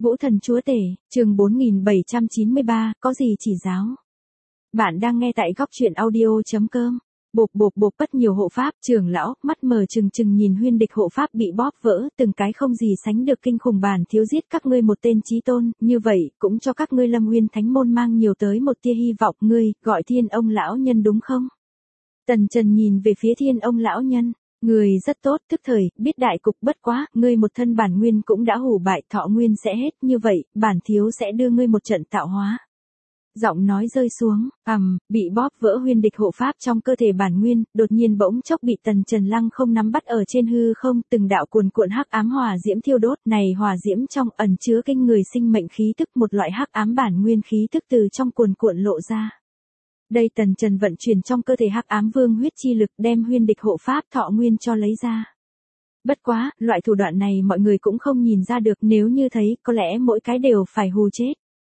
Vũ Thần Chúa Tể, chương 4793, có gì chỉ giáo. Bạn đang nghe tại góc truyện audio.com. Bộp bất nhiều hộ pháp, trưởng lão, mắt mờ trừng trừng nhìn huyên địch hộ pháp bị bóp vỡ, từng cái không gì sánh được kinh khủng bản thiếu giết các ngươi một tên chí tôn, như vậy, cũng cho các ngươi Lâm Nguyên Thánh Môn mang nhiều tới một tia hy vọng, ngươi, gọi Thiên Ông lão nhân đúng không? Tần Trần nhìn về phía Thiên Ông lão nhân. Người rất tốt, tức thời, biết đại cục bất quá, ngươi một thân bản nguyên cũng đã hủ bại, thọ nguyên sẽ hết, như vậy, bản thiếu sẽ đưa ngươi một trận tạo hóa. Giọng nói rơi xuống, bị bóp vỡ huyên địch hộ pháp trong cơ thể bản nguyên, đột nhiên bỗng chốc bị Tần Trần Lăng không nắm bắt ở trên hư không, từng đạo cuồn cuộn hắc ám hỏa diễm thiêu đốt, này hỏa diễm trong ẩn chứa kinh người sinh mệnh khí tức, một loại hắc ám bản nguyên khí tức từ trong cuồn cuộn lộ ra. Đây Tần Trần vận chuyển trong cơ thể hắc ám vương huyết chi lực đem huyên địch hộ pháp thọ nguyên cho lấy ra. Bất quá, loại thủ đoạn này mọi người cũng không nhìn ra được, nếu như thấy, có lẽ mỗi cái đều phải hù chết.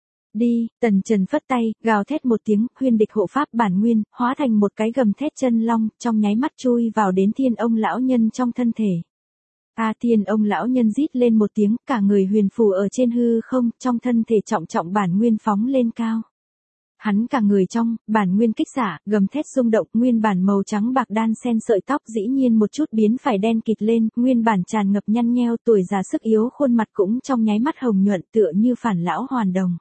Đi, Tần Trần phất tay, gào thét một tiếng, huyên địch hộ pháp bản nguyên, hóa thành một cái gầm thét chân long, trong nháy mắt chui vào đến Thiên Ông lão nhân trong thân thể. Thiên Ông lão nhân rít lên một tiếng, cả người huyền phù ở trên hư không, trong thân thể trọng bản nguyên phóng lên cao. Hắn cả người trong, bản nguyên kích xả, gầm thét rung động, nguyên bản màu trắng bạc đan xen sợi tóc dĩ nhiên một chút biến phải đen kịt lên, nguyên bản tràn ngập nhăn nheo, tuổi già sức yếu, khuôn mặt cũng trong nháy mắt hồng nhuận tựa như phản lão hoàn đồng.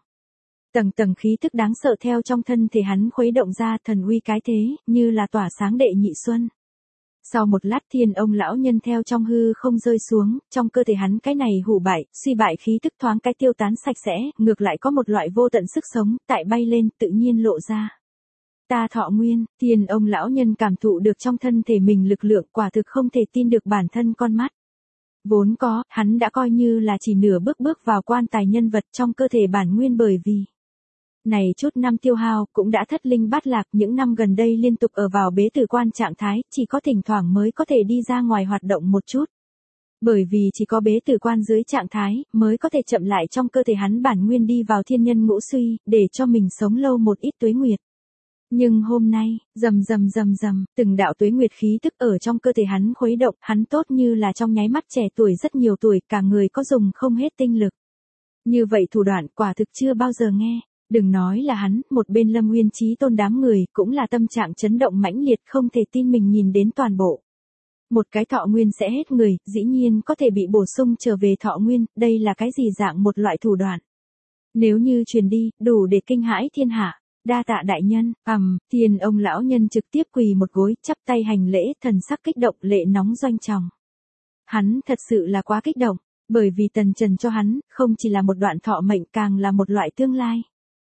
Tầng khí tức đáng sợ theo trong thân thể hắn khuấy động ra, thần uy cái thế, như là tỏa sáng đệ nhị xuân. Sau một lát Thiên Ông lão nhân theo trong hư không rơi xuống, trong cơ thể hắn cái này hủ bại, suy bại khí tức thoáng cái tiêu tán sạch sẽ, ngược lại có một loại vô tận sức sống, tại bay lên, tự nhiên lộ ra. Ta thọ nguyên, Thiên Ông lão nhân cảm thụ được trong thân thể mình lực lượng, quả thực không thể tin được bản thân con mắt. Vốn có, hắn đã coi như là chỉ nửa bước vào quan tài nhân vật trong cơ thể bản nguyên, bởi vì này chút năm tiêu hao cũng đã thất linh bát lạc, những năm gần đây liên tục ở vào bế tử quan trạng thái, chỉ có thỉnh thoảng mới có thể đi ra ngoài hoạt động một chút. Bởi vì chỉ có bế tử quan dưới trạng thái, mới có thể chậm lại trong cơ thể hắn bản nguyên đi vào thiên nhân ngũ suy, để cho mình sống lâu một ít tuế nguyệt. Nhưng hôm nay, rầm, từng đạo tuế nguyệt khí tức ở trong cơ thể hắn khuấy động, hắn tốt như là trong nháy mắt trẻ tuổi rất nhiều tuổi, cả người có dùng không hết tinh lực. Như vậy thủ đoạn quả thực chưa bao giờ nghe. Đừng nói là hắn, một bên Lâm Nguyên Chí Tôn đám người, cũng là tâm trạng chấn động mãnh liệt, không thể tin mình nhìn đến toàn bộ. Một cái thọ nguyên sẽ hết người, dĩ nhiên có thể bị bổ sung trở về thọ nguyên, đây là cái gì dạng một loại thủ đoạn. Nếu như truyền đi, đủ để kinh hãi thiên hạ. Đa tạ đại nhân, Thiên Ông lão nhân trực tiếp quỳ một gối, chắp tay hành lễ, thần sắc kích động, lệ nóng doanh tròng. Hắn thật sự là quá kích động, bởi vì Tần Trần cho hắn, không chỉ là một đoạn thọ mệnh, càng là một loại tương lai.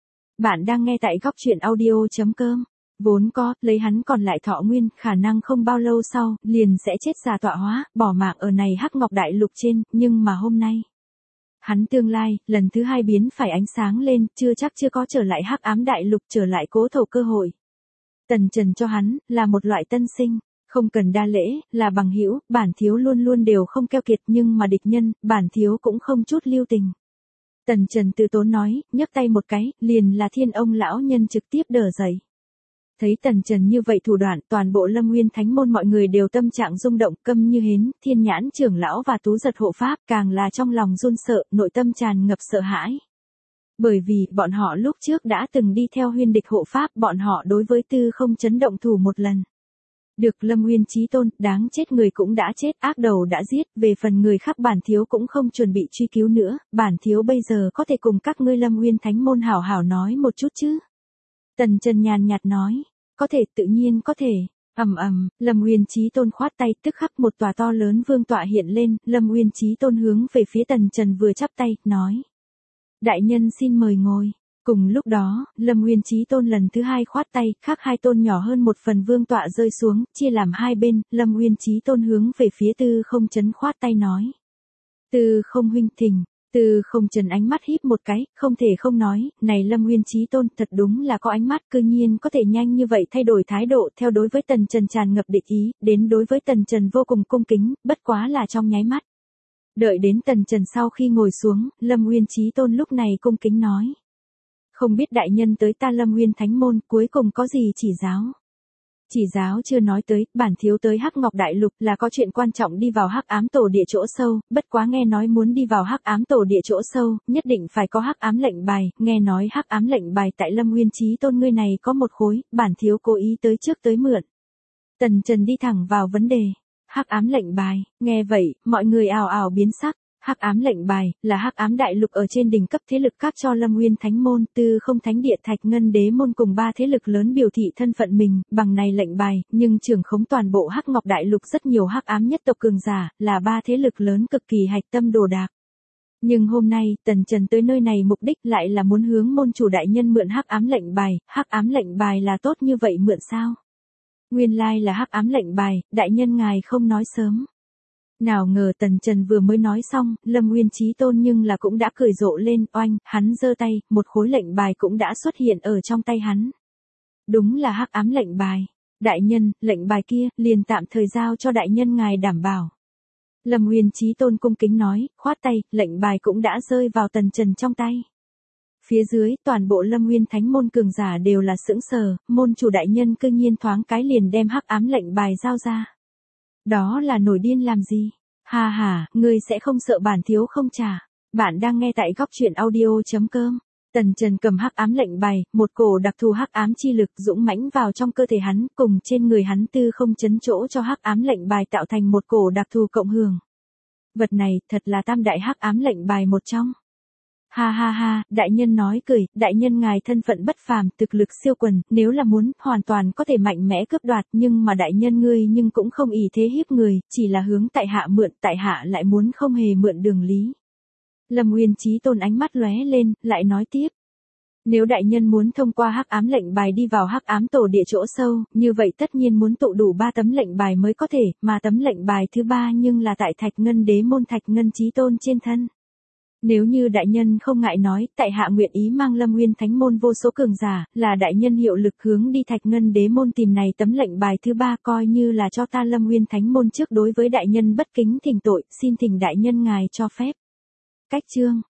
Bạn đang nghe tại góc truyện audio.com. Vốn có, lấy hắn còn lại thọ nguyên, khả năng không bao lâu sau, liền sẽ chết già tọa hóa, bỏ mạng ở này Hắc Ngọc Đại Lục trên, nhưng mà hôm nay, hắn tương lai, lần thứ hai biến phải ánh sáng lên, chưa có trở lại Hắc Ám Đại Lục, trở lại cố thổ cơ hội. Tần Trần cho hắn, là một loại tân sinh, không cần đa lễ, là bằng hữu, bản thiếu luôn đều không keo kiệt, nhưng mà địch nhân, bản thiếu cũng không chút lưu tình. Tần Trần từ tốn nói, nhấc tay một cái, liền là Thiên Ông lão nhân trực tiếp đỡ dậy. Thấy Tần Trần như vậy thủ đoạn, toàn bộ Lâm Nguyên Thánh Môn mọi người đều tâm trạng rung động, câm như hến, Thiên Nhãn trưởng lão và Tú Giật hộ pháp, càng là trong lòng run sợ, nội tâm tràn ngập sợ hãi. Bởi vì, bọn họ lúc trước đã từng đi theo huyên địch hộ pháp, bọn họ đối với tư không chấn động thủ một lần. Được Lâm Nguyên Chí Tôn, đáng chết người cũng đã chết, ác đầu đã giết, về phần người khác bản thiếu cũng không chuẩn bị truy cứu nữa, bản thiếu bây giờ có thể cùng các ngươi Lâm Nguyên Thánh Môn hảo hảo nói một chút chứ. Tần Trần nhàn nhạt nói, có thể, tự nhiên có thể. Lâm Nguyên Chí Tôn khoát tay, tức khắc một tòa to lớn vương tọa hiện lên, Lâm Nguyên Chí Tôn hướng về phía Tần Trần vừa chắp tay, nói. Đại nhân xin mời ngồi. Cùng lúc đó, Lâm Nguyên Chí Tôn lần thứ hai khoát tay, khác hai tôn nhỏ hơn một phần vương tọa rơi xuống, chia làm hai bên, Lâm Nguyên Chí Tôn hướng về phía Tư Không Chấn khoát tay nói. Tư Không huynh thỉnh, Tư Không Chấn ánh mắt híp một cái, không thể không nói, này Lâm Nguyên Chí Tôn thật đúng là có ánh mắt, cư nhiên có thể nhanh như vậy thay đổi thái độ, theo đối với Tần Trần tràn ngập địch ý, đến đối với Tần Trần vô cùng cung kính, bất quá là trong nháy mắt. Đợi đến Tần Trần sau khi ngồi xuống, Lâm Nguyên Chí Tôn lúc này cung kính nói. Không biết đại nhân tới ta Lâm Nguyên Thánh Môn cuối cùng có gì chỉ giáo. Chỉ giáo chưa nói tới, bản thiếu tới Hắc Ngọc Đại Lục là có chuyện quan trọng đi vào Hắc Ám Tổ Địa chỗ sâu, bất quá nghe nói muốn đi vào Hắc Ám Tổ Địa chỗ sâu, nhất định phải có Hắc Ám lệnh bài, nghe nói Hắc Ám lệnh bài tại Lâm Nguyên Chí Tôn ngươi này có một khối, bản thiếu cố ý tới trước tới mượn. Tần Trần đi thẳng vào vấn đề. Hắc Ám lệnh bài, nghe vậy, mọi người ào ào biến sắc. Hắc Ám lệnh bài là Hắc Ám Đại Lục ở trên đỉnh cấp thế lực các cho Lâm Nguyên Thánh môn, Tư Không Thánh Địa, Thạch Ngân Đế môn cùng ba thế lực lớn biểu thị thân phận mình, bằng này lệnh bài, nhưng trưởng khống toàn bộ Hắc Ngọc Đại Lục rất nhiều Hắc Ám nhất tộc cường giả, là ba thế lực lớn cực kỳ hạch tâm đồ đạc. Nhưng hôm nay, Tần Trần tới nơi này mục đích lại là muốn hướng môn chủ đại nhân mượn Hắc Ám lệnh bài, Hắc Ám lệnh bài là tốt như vậy mượn sao? Nguyên lai là Hắc Ám lệnh bài, đại nhân ngài không nói sớm. Nào ngờ Tần Trần vừa mới nói xong, Lâm Nguyên Chí Tôn nhưng là cũng đã cười rộ lên, oanh, hắn giơ tay, một khối lệnh bài cũng đã xuất hiện ở trong tay hắn. Đúng là Hắc Ám lệnh bài. Đại nhân, lệnh bài kia, liền tạm thời giao cho đại nhân ngài đảm bảo. Lâm Nguyên Chí Tôn cung kính nói, khoát tay, lệnh bài cũng đã rơi vào Tần Trần trong tay. Phía dưới, toàn bộ Lâm Nguyên Thánh môn cường giả đều là sững sờ, môn chủ đại nhân cư nhiên thoáng cái liền đem Hắc Ám lệnh bài giao ra. Đó là nổi điên làm gì? Ha ha, ngươi sẽ không sợ bản thiếu không trả. Bạn đang nghe tại góc truyện audio.com. Tần Trần cầm Hắc Ám lệnh bài, một cổ đặc thù Hắc Ám chi lực dũng mãnh vào trong cơ thể hắn, cùng trên người hắn Tư Không chấn chỗ cho Hắc Ám lệnh bài tạo thành một cổ đặc thù cộng hưởng. Vật này thật là tam đại Hắc Ám lệnh bài một trong. Ha ha ha, đại nhân nói cười, đại nhân ngài thân phận bất phàm, thực lực siêu quần, nếu là muốn, hoàn toàn có thể mạnh mẽ cướp đoạt, nhưng mà đại nhân ngươi nhưng cũng không ỷ thế hiếp người, chỉ là hướng tại hạ mượn, tại hạ lại muốn không hề mượn đường lý. Lâm Nguyên Chí Tôn ánh mắt lóe lên, lại nói tiếp. Nếu đại nhân muốn thông qua Hắc Ám lệnh bài đi vào Hắc Ám Tổ Địa chỗ sâu, như vậy tất nhiên muốn tụ đủ 3 tấm lệnh bài mới có thể, mà tấm lệnh bài thứ 3 nhưng là tại Thạch Ngân Đế môn Thạch Ngân Chí Tôn trên thân. Nếu như đại nhân không ngại nói, tại hạ nguyện ý mang Lâm Nguyên Thánh môn vô số cường giả, là đại nhân hiệu lực hướng đi Thạch Ngân Đế môn tìm này tấm lệnh bài thứ 3 coi như là cho ta Lâm Nguyên Thánh môn trước đối với đại nhân bất kính thỉnh tội, xin thỉnh đại nhân ngài cho phép. Cách chương